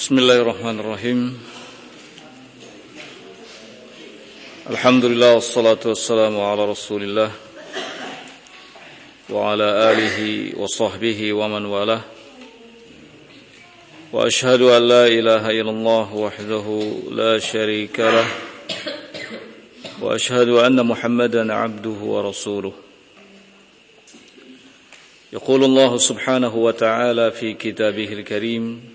Bismillahirrahmanirrahim. Alhamdulillah wassalatu wassalamu ala Rasulillah wa ala alihi wa sahbihi wa man walah. Wa ashhadu an la ilaha illallah wahdahu la syarika lah. Wa ashhadu anna Muhammadan abduhu wa rasuluh. Yaqulu Allah subhanahu wa ta'ala fi kitabihil karim.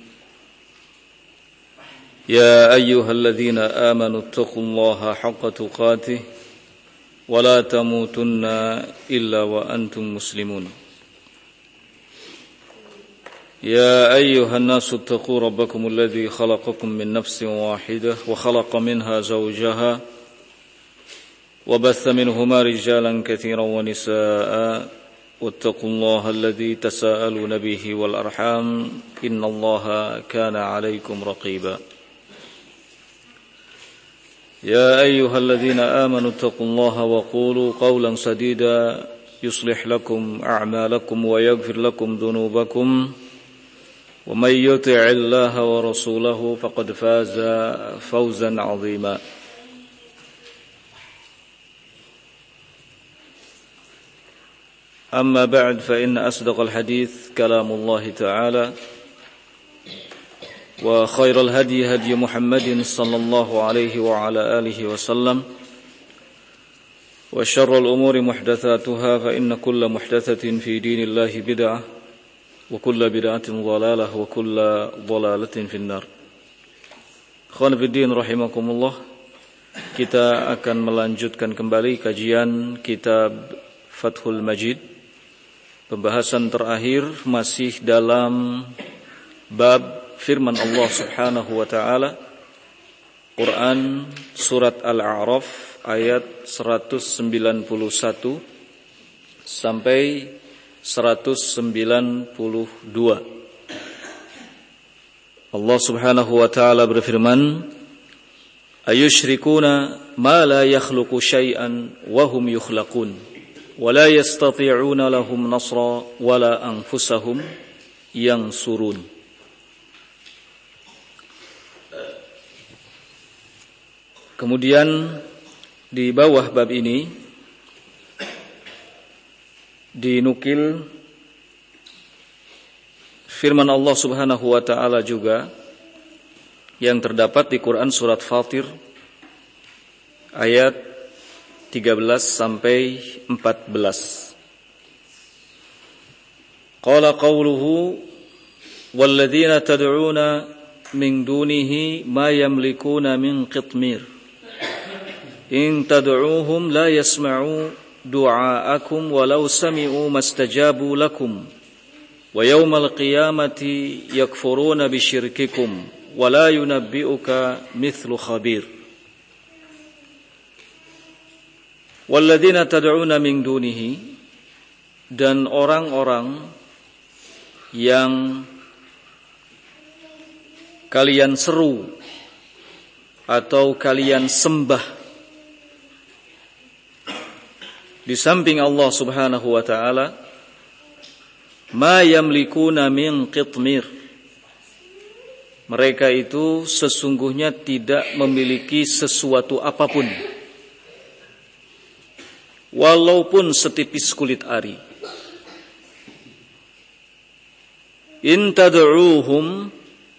يا أيها الذين آمنوا اتقوا الله حق تقاته ولا تموتن إلا وأنتم مسلمون يا أيها الناس اتقوا ربكم الذي خلقكم من نفس واحدة وخلق منها زوجها وبث منهما رجالا كثيرا ونساء واتقوا الله الذي تساءلون به والأرحام إن الله كان عليكم رقيبا يا أيها الذين آمنوا اتقوا الله وقولوا قولا سديدا يصلح لكم أعمالكم ويغفر لكم ذنوبكم ومن يطع الله ورسوله فقد فاز فوزا عظيما أما بعد فإن أصدق الحديث كلام الله تعالى وخير الهدي هدي محمد صلى الله عليه وعلى آله وسلم وشر الأمور محدثاتها فإن كل محدثة في دين الله بدعة وكل بدعة ضلالة وكل ضلالة في النار. Ikhwan fillah rahimakumullah, kita akan melanjutkan kembali kajian kitab Fathul Majid. Pembahasan terakhir masih dalam bab firman Allah subhanahu wa ta'ala, Quran surat Al-A'raf ayat 191 sampai 192. Allah subhanahu wa ta'ala berfirman, ayushrikuna ma la yakhluqu syai'an wa hum yukhlaqun wa la yastati'una lahum nasra wa la anfusahum yansurun. Kemudian di bawah bab ini dinukil firman Allah subhanahu wa ta'ala juga yang terdapat di Quran surat Fatir ayat 13 sampai 14. Qala qawluhu walladzina tad'una min dunihi ma yamlikuna min qitmir in tad'uuhum la yasma'u du'aakum walau sami'u mastajabu lakum wa yawmal qiyamati yakfuruna bisyirkikum wa la yunabbi'uka mithlu khabir. Walladzina tad'una min dunihi, dan orang-orang yang kalian seru atau kalian sembah di samping Allah subhanahu wa ta'ala, ma yamlikuna min qitmir, mereka itu sesungguhnya tidak memiliki sesuatu apapun walaupun setipis kulit ari. In tad'uuhum,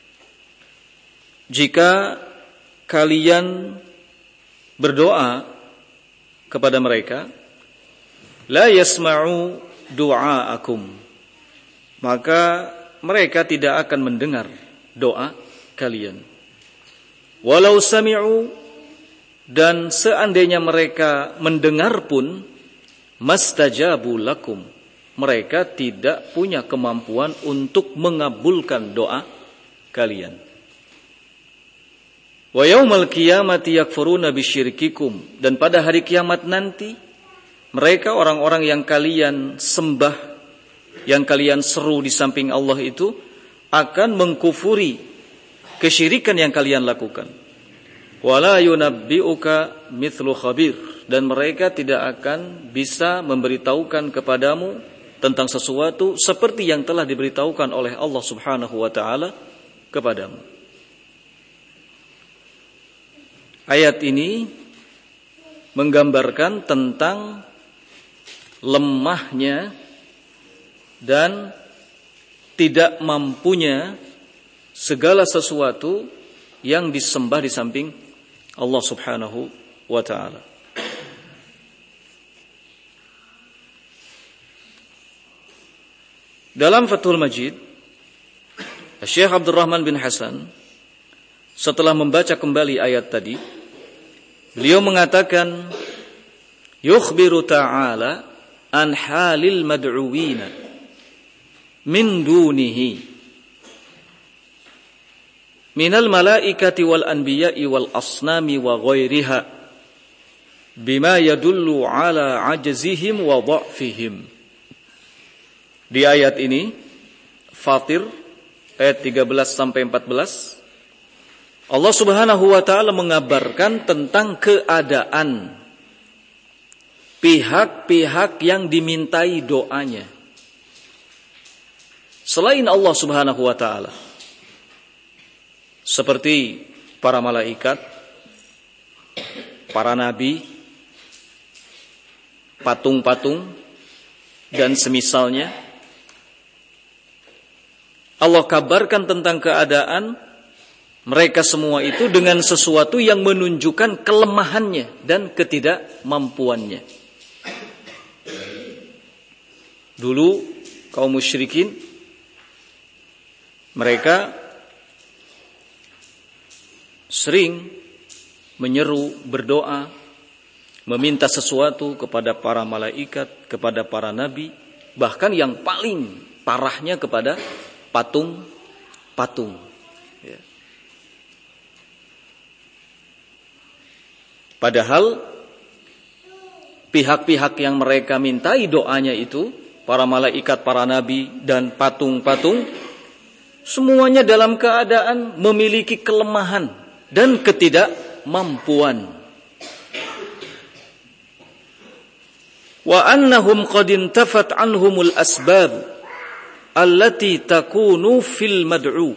jika kalian berdoa kepada mereka, la yasma'u du'aakum, maka mereka tidak akan mendengar doa kalian. Walau sami'u, dan seandainya mereka mendengar pun, mastajabu lakum, mereka tidak punya kemampuan untuk mengabulkan doa kalian. Wa yaumal qiyamati yakfuruna bisyirkikum, dan pada hari kiamat nanti mereka orang-orang yang kalian sembah, yang kalian seru di samping Allah itu akan mengkufuri kesyirikan yang kalian lakukan. Wala yunabbi'uka mithlu khabir, dan mereka tidak akan bisa memberitahukan kepadamu tentang sesuatu seperti yang telah diberitahukan oleh Allah Subhanahu wa taala kepadamu. ayat ini menggambarkan tentang lemahnya dan tidak mampunya segala sesuatu yang disembah di samping Allah Subhanahu wa ta'ala. Dalam Fathul Majid, Syekh Abdurrahman bin Hasan setelah membaca kembali ayat tadi, beliau mengatakan, yukhbiru ta'ala an halil mad'uwina min dunihi minal malaikati wal anbiya'i wal asnami wa ghairiha bima yadullu ala ajzihim wa dha'fihim. Di ayat ini Fatir ayat 13 sampai 14, Allah Subhanahu wa taala mengabarkan tentang keadaan pihak-pihak yang dimintai doanya selain Allah Subhanahu wa taala, seperti para malaikat, para nabi, patung-patung dan semisalnya. Allah kabarkan tentang keadaan mereka semua itu dengan sesuatu yang menunjukkan kelemahannya dan ketidakmampuannya. Dulu kaum musyrikin mereka sering menyeru, berdoa, meminta sesuatu kepada para malaikat, kepada para nabi, bahkan yang paling parahnya kepada patung-patung. Ya. Padahal pihak-pihak yang mereka mintai doanya itu, para malaikat, para nabi, dan patung-patung, semuanya dalam keadaan memiliki kelemahan dan ketidakmampuan. Wa annahum qad intafat anhumul asbab allati takunu fil mad'u.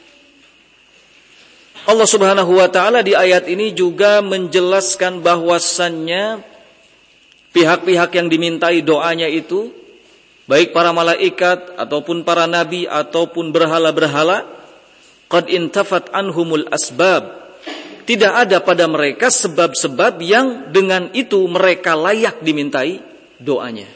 Allah Subhanahu wa taala di ayat ini juga menjelaskan bahwasannya pihak-pihak yang dimintai doanya itu, baik para malaikat ataupun para nabi ataupun berhala-berhala, qad intafat anhumul asbab, tidak ada pada mereka sebab-sebab yang dengan itu mereka layak dimintai doanya.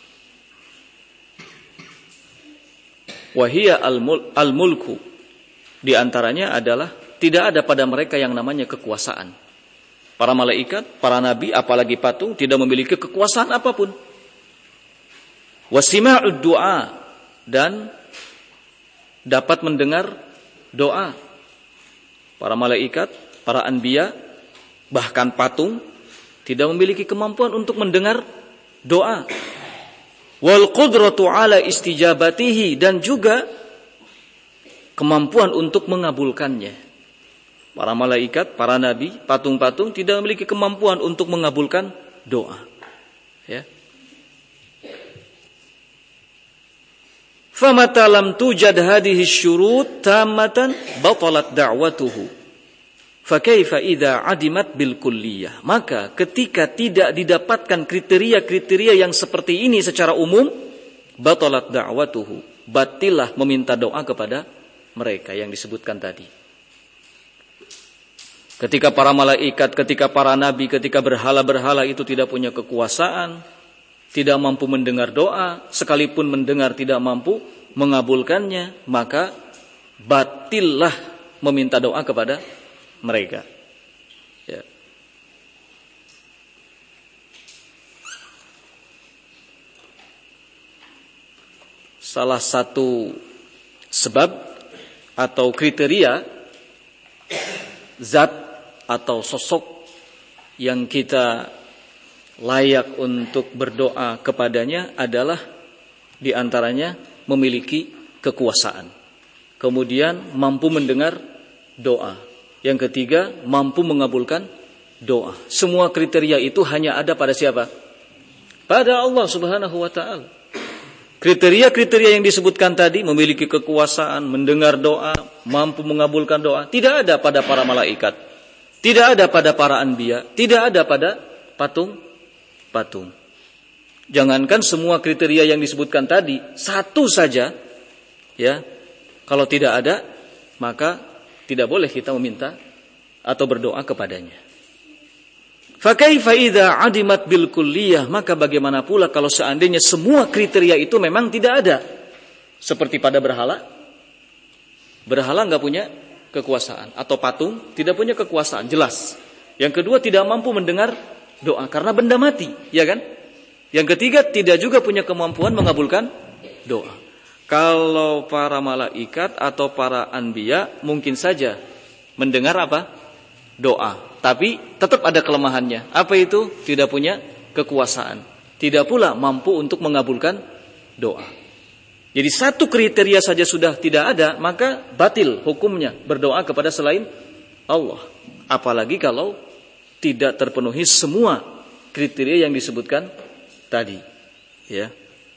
Wahia al-mulku, di antaranya adalah tidak ada pada mereka yang namanya kekuasaan. Para malaikat, para nabi, apalagi patung tidak memiliki kekuasaan apapun. Wasima'ud du'a, dan dapat mendengar doa. Para malaikat, para anbiya, bahkan patung tidak memiliki kemampuan untuk mendengar doa. Wal qudratu ala istijabatihi, dan juga kemampuan untuk mengabulkannya. Para malaikat, para nabi, patung-patung tidak memiliki kemampuan untuk mengabulkan doa. Ya. Famata lam tujad hadhihi syurut tammatan batalat da'watuhu. Fakaifa idza adimat bil kulliyah. Maka ketika tidak didapatkan kriteria-kriteria yang seperti ini secara umum, batalat da'watuhu, batillah meminta doa kepada mereka yang disebutkan tadi. Ketika para malaikat, ketika para nabi, ketika berhala-berhala itu tidak punya kekuasaan, tidak mampu mendengar doa, sekalipun mendengar tidak mampu mengabulkannya, maka batillah meminta doa kepada mereka. Ya. Salah satu sebab atau kriteria zat atau sosok yang kita layak untuk berdoa kepadanya adalah di antaranya memiliki kekuasaan, kemudian mampu mendengar doa, yang ketiga mampu mengabulkan doa. Semua kriteria itu hanya ada pada siapa? Pada Allah Subhanahu wa taala. Kriteria-kriteria yang disebutkan tadi, memiliki kekuasaan, mendengar doa, mampu mengabulkan doa, tidak ada pada para malaikat, Tidak ada pada para anbiya, tidak ada pada patung. Jangankan semua kriteria yang disebutkan tadi, satu saja, ya, kalau tidak ada, maka tidak boleh kita meminta atau berdoa kepadanya. Fakaifa idza adimat bil kulliyah, maka bagaimana pula kalau seandainya semua kriteria itu memang tidak ada? Seperti pada berhala. Berhala enggak punya kekuasaan, atau patung tidak punya kekuasaan, jelas. Yang kedua, tidak mampu mendengar doa karena benda mati, ya kan? Yang ketiga, tidak juga punya kemampuan mengabulkan doa. Kalau para malaikat atau para anbiya mungkin saja mendengar apa? Doa. Tapi tetap ada kelemahannya. Apa itu? Tidak punya kekuasaan. Tidak pula mampu untuk mengabulkan doa. Jadi satu kriteria saja sudah tidak ada, maka batil hukumnya berdoa kepada selain Allah. Apalagi kalau tidak terpenuhi semua kriteria yang disebutkan tadi. Ya.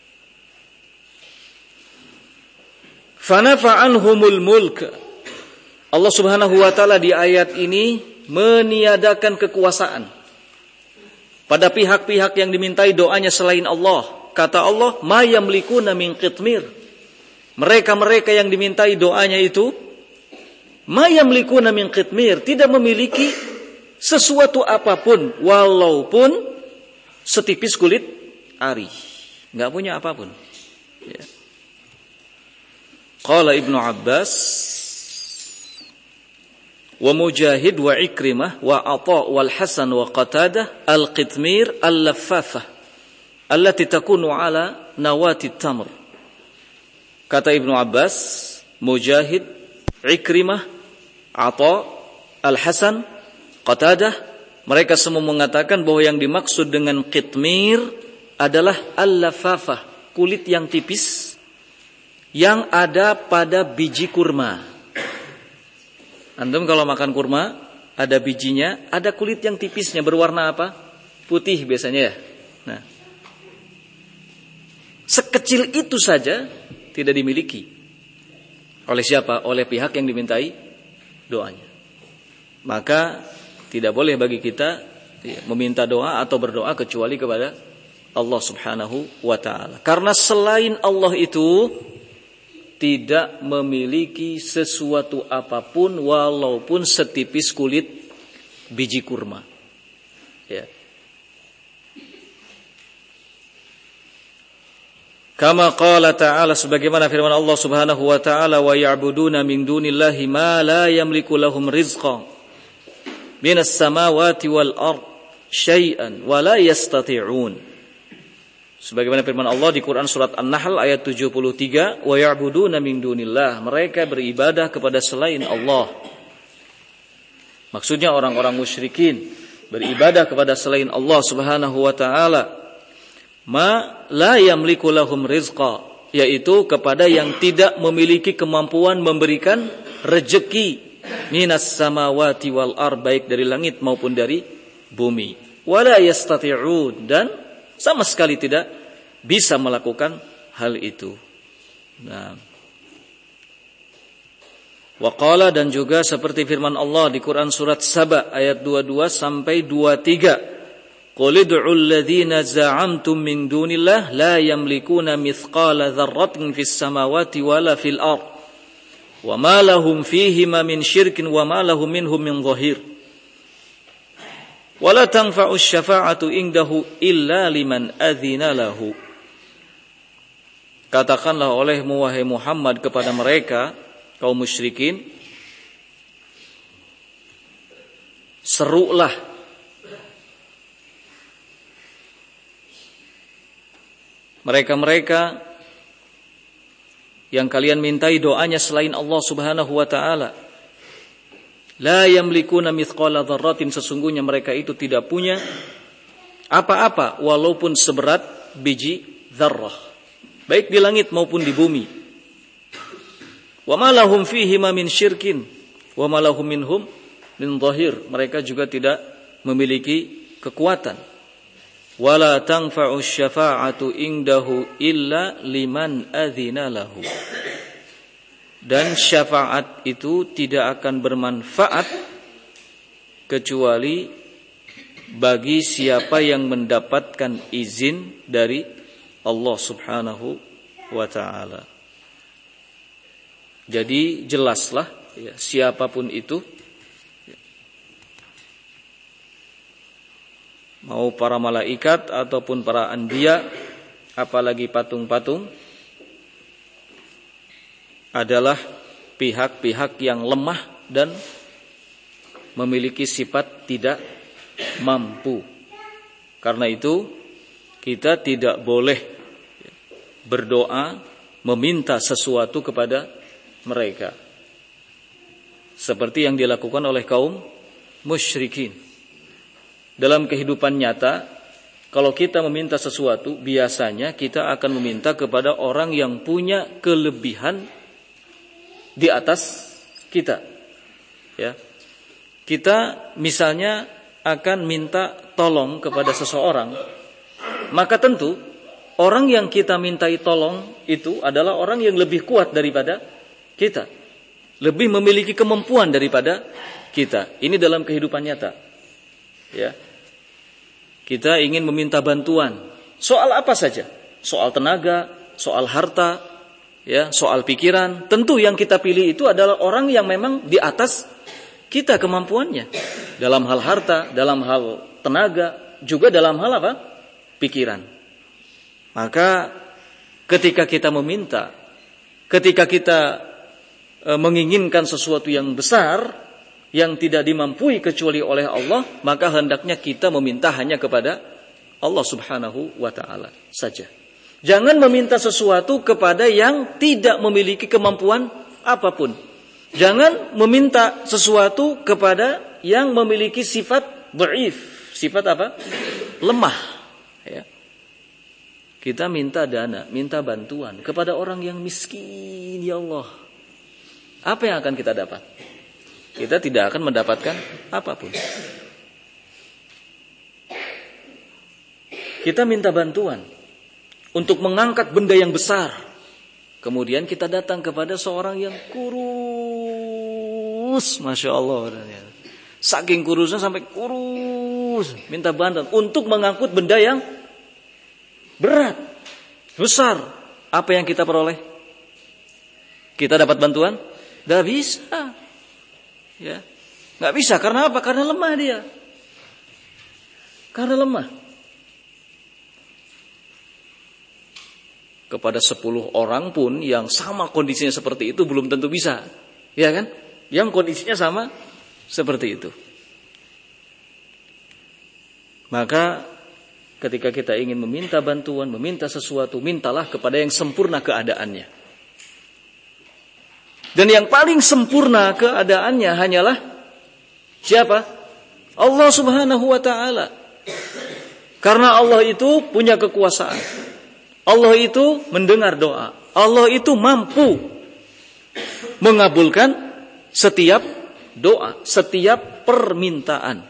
Fanafa'anhumul mulk. Allah Subhanahu wa taala di ayat ini meniadakan kekuasaan pada pihak-pihak yang dimintai doanya selain Allah. Kata Allah, ma yamlikuna min qitmir. Mereka-mereka yang dimintai doanya itu, ma yamlikuna min qitmir, tidak memiliki sesuatu apapun walaupun setipis kulit ari. Enggak punya apapun. Ya. Qala Ibnu Abbas wa Mujahid wa Ikrimah wa Atha wal Hasan wa Qatadah al-qitmir al-laffafah allati takunu ala nawati tamr. Kata Ibnu Abbas, Mujahid, Ikrimah, Atha, Al-Hasan, Qatadah, mereka semua mengatakan bahwa yang dimaksud dengan qitmir adalah al-laffafah, kulit yang tipis yang ada pada biji kurma. Antum kalau makan kurma, ada bijinya, ada kulit yang tipisnya berwarna apa? Putih biasanya ya. Nah, sekecil itu saja tidak dimiliki. Oleh siapa? Oleh pihak yang dimintai doanya. Maka tidak boleh bagi kita meminta doa atau berdoa kecuali kepada Allah Subhanahu wa taala. Karena selain Allah itu tidak memiliki sesuatu apapun walaupun setipis kulit biji kurma. Ya. Kama qala ta'ala, sebagaimana firman Allah Subhanahu wa taala, wa ya'buduna min dunillahi ma la yamliku lahum rizqan minas samawati wal ard syai'an wa la yastati'un. Sebagaimana firman Allah di Quran surat An-Nahl ayat 73, wa ya'buduna min dunillah, mereka beribadah kepada selain Allah. Maksudnya orang-orang musyrikin beribadah kepada selain Allah Subhanahu wa taala. Ma la yamliku lahum rizqa, yaitu kepada yang tidak memiliki kemampuan memberikan rezeki minas samawati wal ard, baik dari langit maupun dari bumi. Wala yastati'un, dan sama sekali tidak bisa melakukan hal itu. Nah, waqala, dan juga seperti firman Allah di Quran surat Saba ayat 22 sampai 23. Qul ud'u alladhina za'amtum min dunillah la yamlikuna mithqala dzarratin fis samawati wala fil ard wa ma lahum fihima min syirkin wa ma lahum minhum min dhahir. Wala tanfa'u syafa'atu indahu illa liman adzina lahu. Katakanlah olehmu wahai Muhammad kepada mereka kaum musyrikin, serulah mereka-mereka yang kalian mintai doanya selain Allah Subhanahu wa taala. La yamlikuna mithqala dzarratin, sesungguhnya mereka itu tidak punya apa-apa walaupun seberat biji dzarrah, baik di langit maupun di bumi. Wa ma lahum fihi ma min syirkin wa ma lahum minhum min dhahir, mereka juga tidak memiliki kekuatan. Wala tanfa'u syafa'atu indahu illa liman adzina lahu, dan syafaat itu tidak akan bermanfaat kecuali bagi siapa yang mendapatkan izin dari Allah Subhanahu wa ta'ala. Jadi jelaslah ya, siapapun itu, mau para malaikat ataupun para anbiya, apalagi patung-patung, adalah pihak-pihak yang lemah dan memiliki sifat tidak mampu. Karena itu kita tidak boleh berdoa meminta sesuatu kepada mereka seperti yang dilakukan oleh kaum musyrikin. Dalam kehidupan nyata, kalau kita meminta sesuatu, biasanya kita akan meminta kepada orang yang punya kelebihan di atas kita. Ya. Kita misalnya akan minta tolong kepada seseorang, maka tentu orang yang kita mintai tolong itu adalah orang yang lebih kuat daripada kita, lebih memiliki kemampuan daripada kita. Ini dalam kehidupan nyata. Ya. Kita ingin meminta bantuan soal apa saja, soal tenaga, soal harta, ya, soal pikiran. Tentu yang kita pilih itu adalah orang yang memang di atas kita kemampuannya, dalam hal harta, dalam hal tenaga, juga dalam hal apa? Pikiran. Maka ketika kita meminta, ketika kita menginginkan sesuatu yang besar yang tidak dimampui kecuali oleh Allah, maka hendaknya kita meminta hanya kepada Allah Subhanahu wa ta'ala saja. Jangan meminta sesuatu kepada yang tidak memiliki kemampuan apapun. Jangan meminta sesuatu kepada yang memiliki sifat dhaif. Sifat apa? Lemah. Ya. Kita minta dana, minta bantuan kepada orang yang miskin, ya Allah. Apa yang akan kita dapat? Kita tidak akan mendapatkan apapun. Kita minta bantuan untuk mengangkat benda yang besar. Kemudian kita datang kepada seorang yang kurus, Masya Allah. Saking kurusnya sampai kurus. Minta bantuan untuk mengangkut benda yang berat, besar. Apa yang kita peroleh? Kita dapat bantuan? Tidak bisa. Ya, nggak bisa. Karena apa? Karena lemah dia. Karena lemah. Kepada 10 orang pun yang sama kondisinya seperti itu belum tentu bisa, ya kan? Yang kondisinya sama seperti itu. Maka ketika kita ingin meminta bantuan, meminta sesuatu, mintalah kepada yang sempurna keadaannya. Dan yang paling sempurna keadaannya hanyalah siapa? Allah Subhanahu wa ta'ala. Karena Allah itu punya kekuasaan. Allah itu mendengar doa. Allah itu mampu mengabulkan setiap doa, setiap permintaan.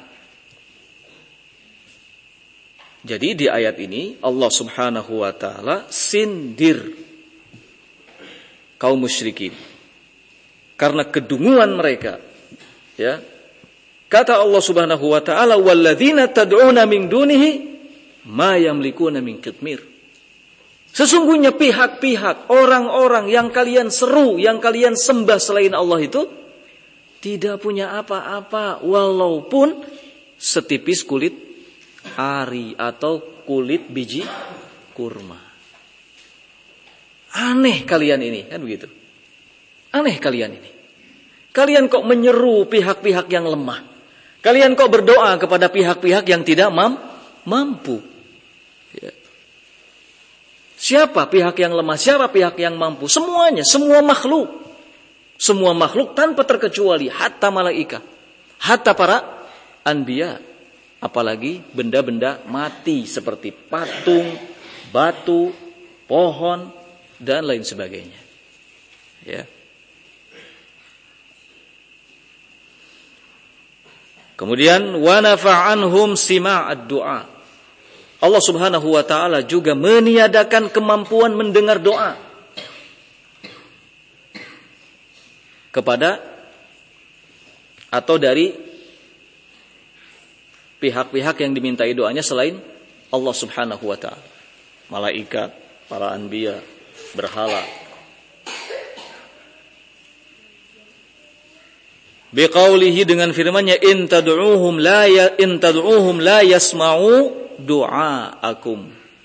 Jadi di ayat ini Allah Subhanahu wa ta'ala sindir kaum musyrikin karena kedunguan mereka. Ya. Kata Allah Subhanahu wa ta'ala, "Walladzina tad'una min dunihi ma yamlikuna min qitmir." Sesungguhnya pihak-pihak, orang-orang yang kalian seru, yang kalian sembah selain Allah itu tidak punya apa-apa walaupun setipis kulit ari atau kulit biji kurma. Aneh kalian ini, kan begitu. Aneh kalian ini. Kalian kok menyeru pihak-pihak yang lemah. Kalian kok berdoa kepada pihak-pihak yang tidak mampu. Ya. Siapa pihak yang lemah? Siapa pihak yang mampu? Semuanya, semua makhluk. Semua makhluk tanpa terkecuali. Hatta malaikat. Hatta para anbiya. Apalagi benda-benda mati seperti patung, batu, pohon, dan lain sebagainya. Ya. Kemudian wa nafa'anhum sima'ad du'a. Allah Subhanahu wa ta'ala juga meniadakan kemampuan mendengar doa kepada atau dari pihak-pihak yang dimintai doanya selain Allah Subhanahu wa taala. Malaikat, para anbiya, berhala. Biqaulihi, dengan firman-Nya, in tad'uuhum la yasma'u du'aakum.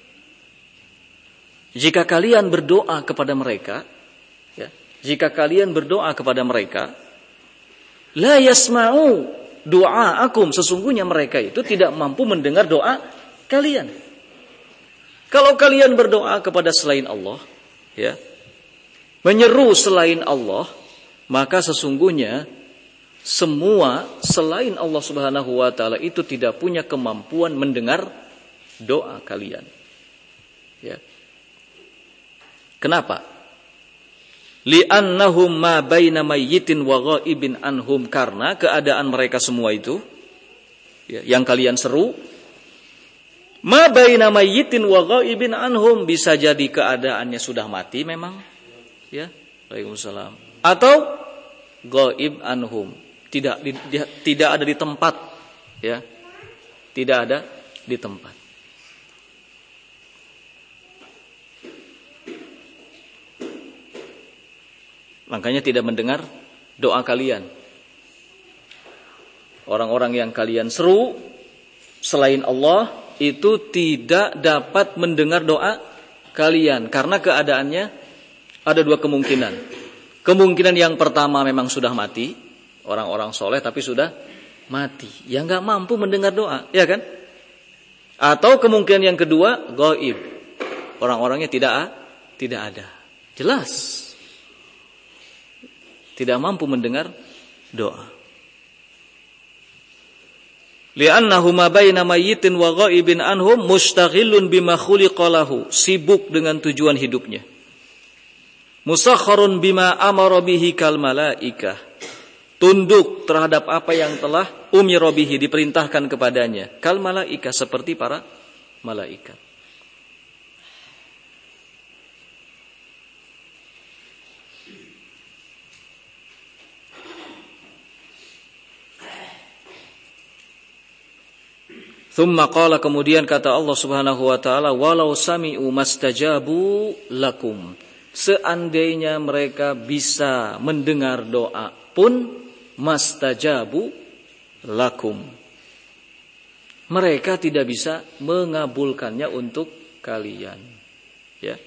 Jika kalian berdoa kepada mereka, ya, jika kalian berdoa kepada mereka, la yasma'u du'aakum, sesungguhnya mereka itu tidak mampu mendengar doa kalian. Kalau kalian berdoa kepada selain Allah, ya, menyeru selain Allah, maka sesungguhnya semua selain Allah Subhanahu wa taala itu tidak punya kemampuan mendengar doa kalian. Ya. Kenapa? Li'annahum ma baina mayyitin wa ghaibin anhum, karena keadaan mereka semua itu, ya, yang kalian seru, ma baina mayyitin wa ghaibin anhum, bisa jadi keadaannya sudah mati memang, ya. Waalaikumsalam. Atau ghaib anhum, tidak ada di tempat, ya, tidak ada di tempat. Makanya tidak mendengar doa kalian. Orang-orang yang kalian seru selain Allah itu tidak dapat mendengar doa kalian, karena keadaannya ada dua kemungkinan. Kemungkinan yang pertama memang sudah mati, orang-orang soleh tapi sudah mati, yang nggak mampu mendengar doa, ya kan? Atau kemungkinan yang kedua, gaib, orang-orangnya tidak ada, jelas tidak mampu mendengar doa. Li'annahu ma baina mayyitin wa ghaibin anhum mustaghillun bima khuliqa lahu, sibuk dengan tujuan hidupnya. Musakharun bima amara bihi kal malaikah, tunduk terhadap apa yang telah umira bihi, diperintahkan kepadanya, kal malaikah, seperti para malaikat. Thumma qala, kemudian kata Allah Subhanahu wa taala, walau sami'u mastajabu lakum, seandainya mereka bisa mendengar doa pun, mastajabu lakum, mereka tidak bisa mengabulkannya untuk kalian, ya.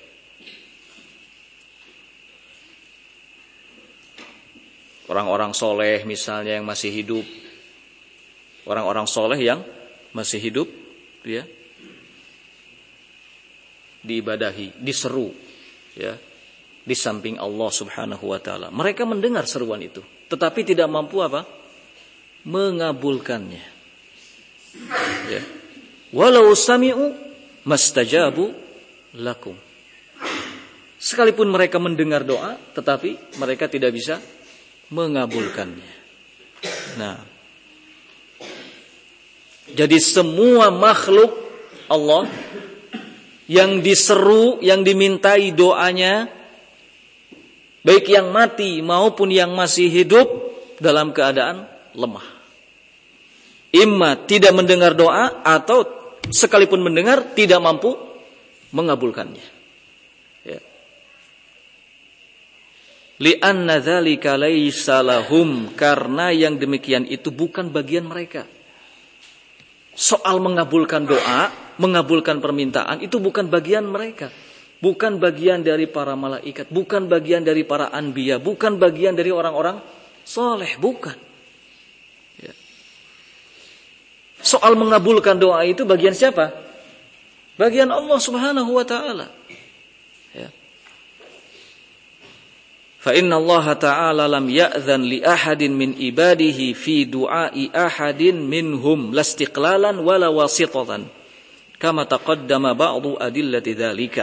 Orang-orang soleh misalnya yang masih hidup, orang-orang soleh yang masih hidup, ya, diibadahi, diseru, ya, di samping Allah Subhanahu wa taala. Mereka mendengar seruan itu, tetapi tidak mampu apa? Mengabulkannya. Ya. Walau sami'u mastajabu lakum. Sekalipun mereka mendengar doa, tetapi mereka tidak bisa mengabulkannya. Nah, jadi semua makhluk Allah yang diseru, yang dimintai doanya, baik yang mati maupun yang masih hidup, dalam keadaan lemah. Imma tidak mendengar doa, atau sekalipun mendengar tidak mampu mengabulkannya. Ya. Li'anna dzalika laisa lahum, karena yang demikian itu bukan bagian mereka. Soal mengabulkan doa, mengabulkan permintaan, itu bukan bagian mereka. Bukan bagian dari para malaikat, bukan bagian dari para anbiya, bukan bagian dari orang-orang soleh, bukan. Ya. Soal mengabulkan doa itu bagian siapa? Bagian Allah Subhanahu wa ta'ala. Ya. Fa inna Allah ta'ala lam ya'dhan li ahadin min ibadihi fi du'ai ahadin minhum lastiqlalan wala wasitatan, kama taqaddama ba'du adillati dzalika.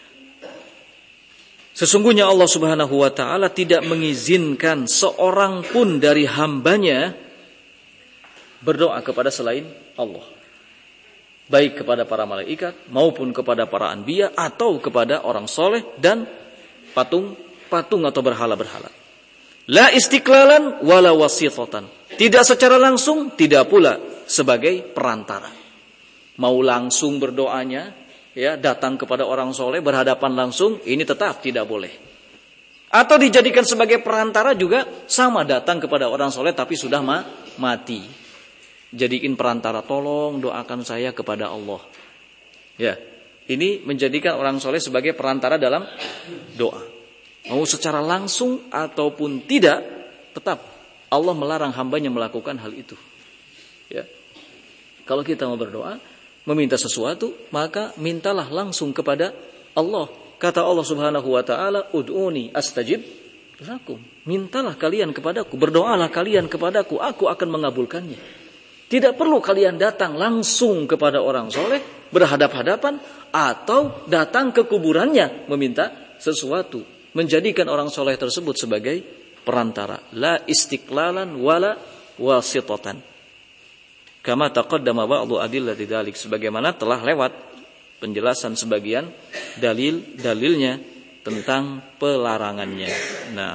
Sesungguhnya Allah Subhanahu wa ta'ala tidak mengizinkan seorang pun dari hambanya berdoa kepada selain Allah, baik kepada para malaikat maupun kepada para anbiya, atau kepada orang soleh dan patung atau berhala-berhala. La istiqlalan wala wasithatan, tidak secara langsung, tidak pula sebagai perantara. Mau langsung berdoanya, ya, datang kepada orang soleh berhadapan langsung, ini tetap tidak boleh. Atau dijadikan sebagai perantara juga sama, datang kepada orang soleh tapi sudah mati. Jadiin perantara, tolong doakan saya kepada Allah. Ya, ini menjadikan orang soleh sebagai perantara dalam doa. Mau secara langsung ataupun tidak, tetap Allah melarang hambanya melakukan hal itu. Ya. Kalau kita mau berdoa, meminta sesuatu, maka mintalah langsung kepada Allah. Kata Allah Subhanahu wa taala, "Ud'uni astajib lakum." Mintalah kalian kepadaku, berdoalah kalian kepadaku, aku akan mengabulkannya. Tidak perlu kalian datang langsung kepada orang soleh, berhadap-hadapan, atau datang ke kuburannya meminta sesuatu. Menjadikan orang soleh tersebut sebagai perantara. La istiqlalan wala wasitatan. Kama taqaddama ba'du adillati dzalik, sebagaimana telah lewat penjelasan sebagian dalil-dalilnya tentang pelarangannya. Nah,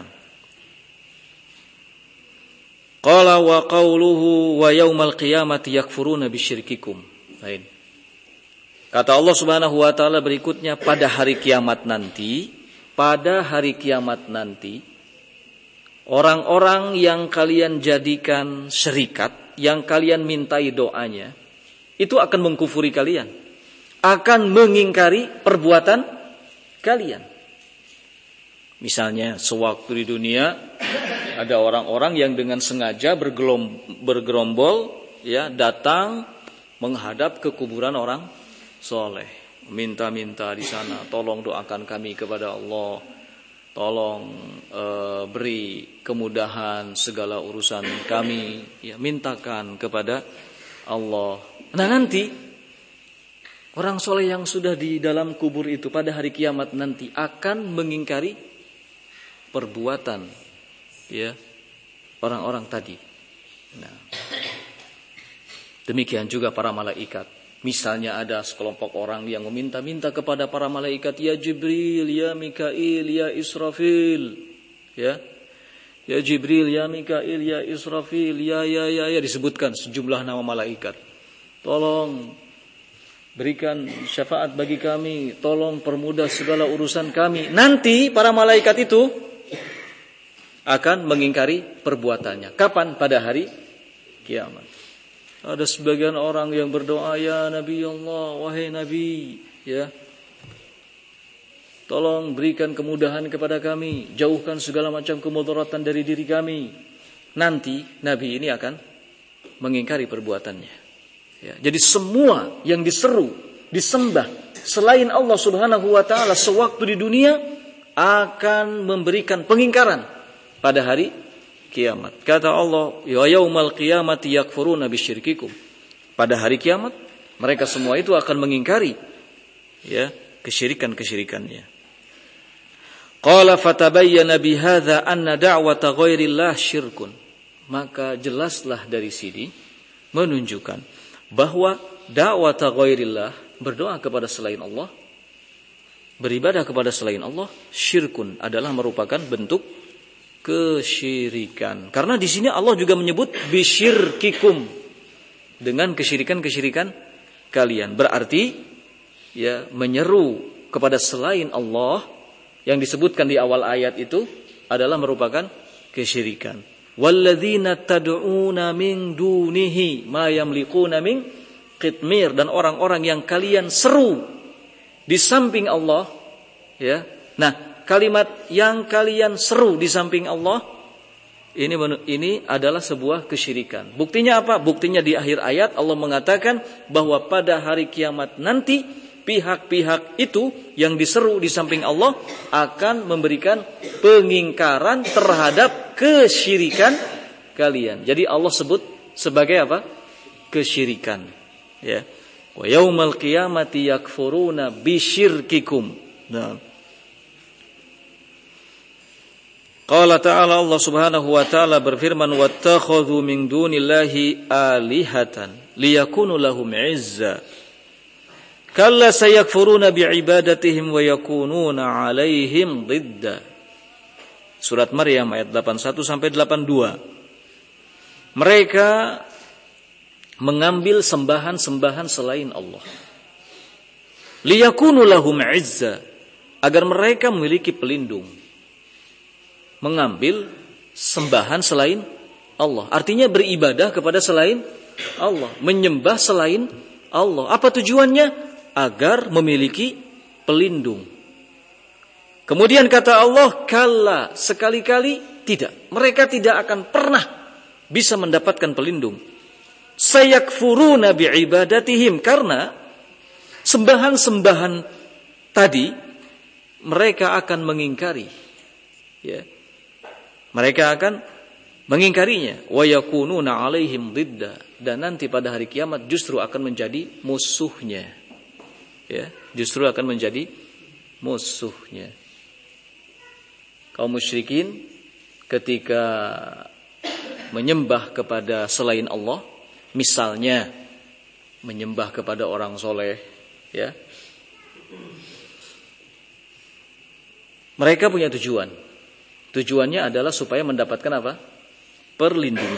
qala wa qawluhu wa yaumal qiyamati yakfuruna bisyirkikum. Baik. Kata Allah Subhanahu wa taala berikutnya, pada hari kiamat nanti, orang-orang yang kalian jadikan syirikat, yang kalian mintai doanya, itu akan mengkufuri kalian, akan mengingkari perbuatan kalian. Misalnya sewaktu di dunia ada orang-orang yang dengan sengaja bergerombol, ya, datang menghadap ke kuburan orang soleh, minta-minta di sana, tolong doakan kami kepada Allah, tolong beri kemudahan segala urusan kami, ya, mintakan kepada Allah. Nah, nanti orang soleh yang sudah di dalam kubur itu pada hari kiamat nanti akan mengingkari perbuatan, ya, orang-orang tadi. Nah, demikian juga para malaikat. Misalnya ada sekelompok orang yang meminta-minta kepada para malaikat, ya Jibril, ya Mikail, ya Israfil, ya Jibril, ya Mikail, ya Israfil, ya disebutkan sejumlah nama malaikat. Tolong berikan syafaat bagi kami, tolong permudah segala urusan kami. Nanti para malaikat itu akan mengingkari perbuatannya. Kapan? Pada hari kiamat. Ada sebagian orang yang berdoa, ya Nabi Allah, wahai Nabi, ya, tolong berikan kemudahan kepada kami, jauhkan segala macam kemudaratan dari diri kami. Nanti Nabi ini akan mengingkari perbuatannya. Ya, jadi semua yang diseru, disembah selain Allah Subhanahu wa taala sewaktu di dunia akan memberikan pengingkaran pada hari kiamat. Kata Allah, ya yaumal qiyamati yakfuruna bisyirkikum. Pada hari kiamat mereka semua itu akan mengingkari, ya, kesyirikan-kesyirikannya. Qala fatabayyana bihadza anna da'wata ghairillah syirkun. Maka jelaslah dari sini menunjukkan bahwa da'wata ghairillah, berdoa kepada selain Allah, beribadah kepada selain Allah, syirkun, adalah merupakan bentuk kesyirikan. Karena di sini Allah juga menyebut bisyirkikum, dengan kesyirikan-kesyirikan kalian. Berarti, ya, menyeru kepada selain Allah yang disebutkan di awal ayat itu adalah merupakan kesyirikan. Walladzina tad'una min dunihi ma yamliquna min qitmir, dan orang-orang yang kalian seru di samping Allah, ya. Nah, kalimat yang kalian seru di samping Allah ini adalah sebuah kesyirikan. Buktinya apa? Buktinya di akhir ayat Allah mengatakan bahwa pada hari kiamat nanti pihak-pihak itu yang diseru di samping Allah akan memberikan pengingkaran terhadap kesyirikan kalian. Jadi Allah sebut sebagai apa? Kesyirikan. Ya. Wa yaumal qiyamati yakfuruna bisyirkikum. Nah. Qala ta'ala, Allah Subhanahu wa ta'ala berfirman, wattakhadhu min dunillahi alihatan liyakunu lahum 'izza kalla sayakfuruna bi'ibadatihim wa yakununa 'alaihim dhidda. Surat Maryam ayat 81 sampai 82. Mereka mengambil sembahan-sembahan selain Allah. Liyakunu lahum izza, agar mereka memiliki pelindung. Mengambil sembahan selain Allah. Artinya beribadah kepada selain Allah, menyembah selain Allah. Apa tujuannya? Agar memiliki pelindung. Kemudian kata Allah, kalla, sekali-kali tidak. Mereka tidak akan pernah bisa mendapatkan pelindung. Sayakfuruna bi'ibadatihim, karena sembahan-sembahan tadi mereka akan mengingkari. Ya. Mereka akan mengingkarinya. Wa yakununa 'alaihim didda, dan nanti pada hari kiamat justru akan menjadi musuhnya. Ya, justru akan menjadi musuhnya. Kaum musyrikin ketika menyembah kepada selain Allah, misalnya menyembah kepada orang soleh, ya, mereka punya tujuan. Tujuannya adalah supaya mendapatkan apa? Perlindungan.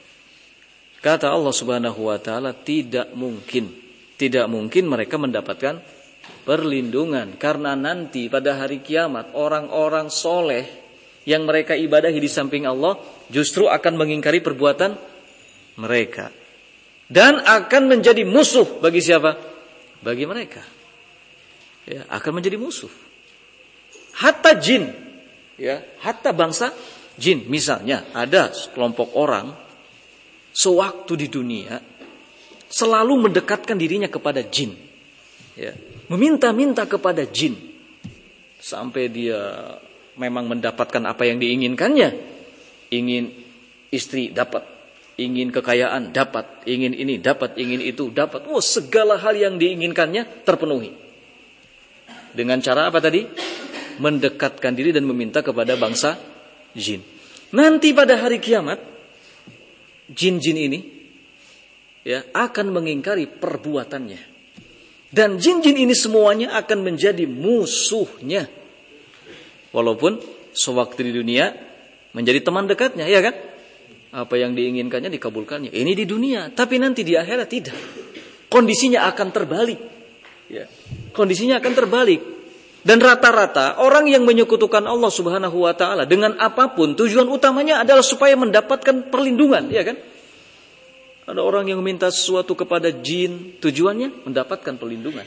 Kata Allah Subhanahu wa taala, tidak mungkin mereka mendapatkan perlindungan, karena nanti pada hari kiamat orang-orang soleh yang mereka ibadahi di samping Allah justru akan mengingkari perbuatan mereka dan akan menjadi musuh bagi siapa? Bagi mereka. Ya, akan menjadi musuh. Hatta jin, ya, hatta bangsa jin. Misalnya ada kelompok orang sewaktu di dunia selalu mendekatkan dirinya kepada jin, ya, meminta-minta kepada jin sampai dia memang mendapatkan apa yang diinginkannya. Ingin istri dapat, ingin kekayaan dapat, ingin ini dapat, ingin itu dapat. Oh, segala hal yang diinginkannya terpenuhi. Dengan cara apa tadi? Mendekatkan diri dan meminta kepada bangsa jin. Nanti pada hari kiamat, jin-jin ini, ya, akan mengingkari perbuatannya. Dan jin-jin ini semuanya akan menjadi musuhnya. Walaupun sewaktu di dunia menjadi teman dekatnya, ya kan? Apa yang diinginkannya dikabulkannya. Ini di dunia, tapi nanti di akhirat tidak. Kondisinya akan terbalik. Ya. Kondisinya akan terbalik. Dan rata-rata orang yang menyekutukan Allah Subhanahu wa taala dengan apapun, tujuan utamanya adalah supaya mendapatkan perlindungan, ya kan? Ada orang yang minta sesuatu kepada jin, tujuannya mendapatkan perlindungan.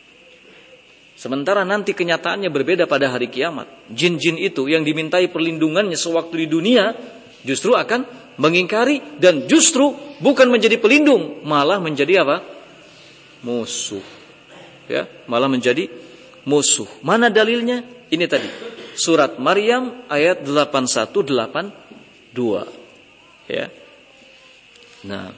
Sementara nanti kenyataannya berbeda pada hari kiamat. Jin-jin itu yang dimintai perlindungannya sewaktu di dunia justru akan mengingkari dan justru bukan menjadi pelindung, malah menjadi apa? Musuh. Ya, malah menjadi musuh. Mana dalilnya? Ini tadi. Surat Maryam ayat 81-82. Ya. Nah,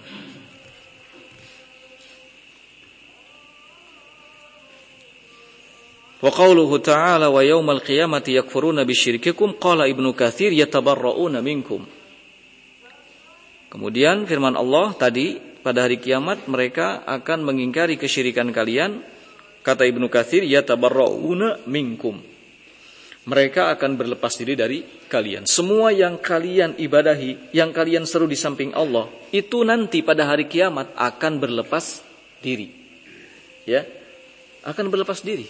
wa qauluhu ta'ala wa yaumal qiyamati yakfuruna bisyirkikum qala Ibnu Katsir yatabarrauna minkum. Kemudian firman Allah tadi, pada hari kiamat mereka akan mengingkari kesyirikan kalian. Kata Ibnu Katsir yatabarrauna minkum. Mereka akan berlepas diri dari kalian. Semua yang kalian ibadahi, yang kalian seru di samping Allah, itu nanti pada hari kiamat akan berlepas diri. Ya, akan berlepas diri.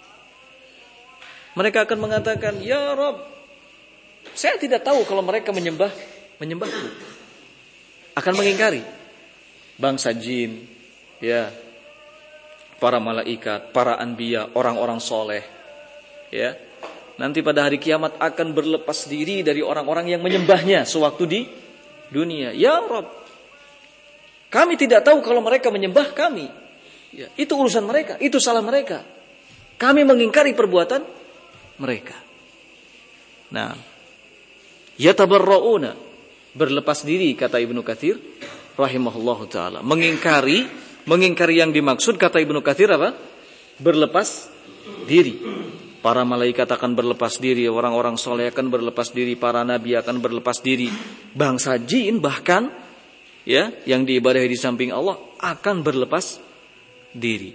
Mereka akan mengatakan, ya Rabb, saya tidak tahu kalau mereka menyembahku. Akan mengingkari bangsa jin, ya, para malaikat, para anbiya, orang-orang soleh, ya. Nanti pada hari kiamat akan berlepas diri dari orang-orang yang menyembahnya sewaktu di dunia. Ya Rabb, kami tidak tahu kalau mereka menyembah kami. Ya, itu urusan mereka, itu salah mereka. Kami mengingkari perbuatan mereka. Nah, yatabarrauna, berlepas diri, kata Ibnu Katsir rahimahullahu taala. Mengingkari yang dimaksud kata Ibnu Katsir apa? Berlepas diri. Para malaikat akan berlepas diri, orang-orang soleh akan berlepas diri, para nabi akan berlepas diri, bangsa jin bahkan, ya, yang diibadahi di samping Allah akan berlepas diri.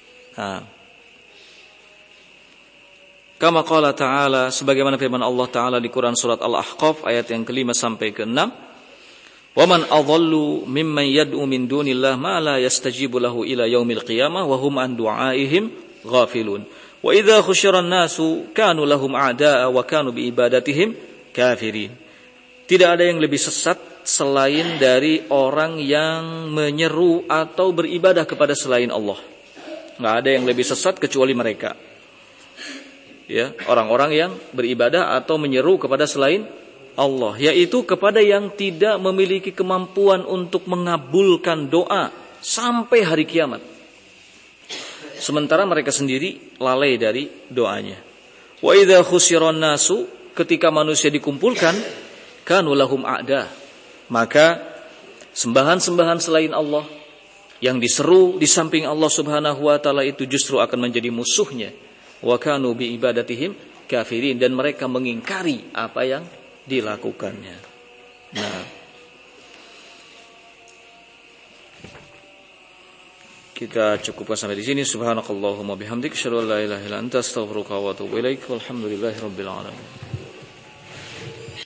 Kama qala ta'ala, sebagaimana firman Allah Ta'ala di Quran surat Al-Ahqaf ayat yang ke-5 sampai ke-6. Wa man adhallu mimman yad'u min dunillah ma la yastajibu lahu ila yaumil qiyamah wa hum an du'aihim ghafilun. Wa idza khusyira an-nasu kanu lahum a'da'a wa kanu bi ibadatihim kafirin. Tidak ada yang lebih sesat selain dari orang yang menyeru atau beribadah kepada selain Allah. Enggak ada yang lebih sesat kecuali mereka. Ya, orang-orang yang beribadah atau menyeru kepada selain Allah, yaitu kepada yang tidak memiliki kemampuan untuk mengabulkan doa sampai hari kiamat. Sementara mereka sendiri lalai dari doanya. Wa idza khusyiran nasu, ketika manusia dikumpulkan, kanu lahum a'da. Maka sembahan-sembahan selain Allah yang diseru di samping Allah Subhanahu wa taala itu justru akan menjadi musuhnya. Wa kanu bi ibadatihim kafirin, dan mereka mengingkari apa yang dilakukannya. Nah, kita cukupkan sampai di sini. Subhanakallahumma bihamdik, asyhadu an la ilaha illa anta, astaghfiruka wa atubu ilaik. Walhamdulillahirabbil alamin.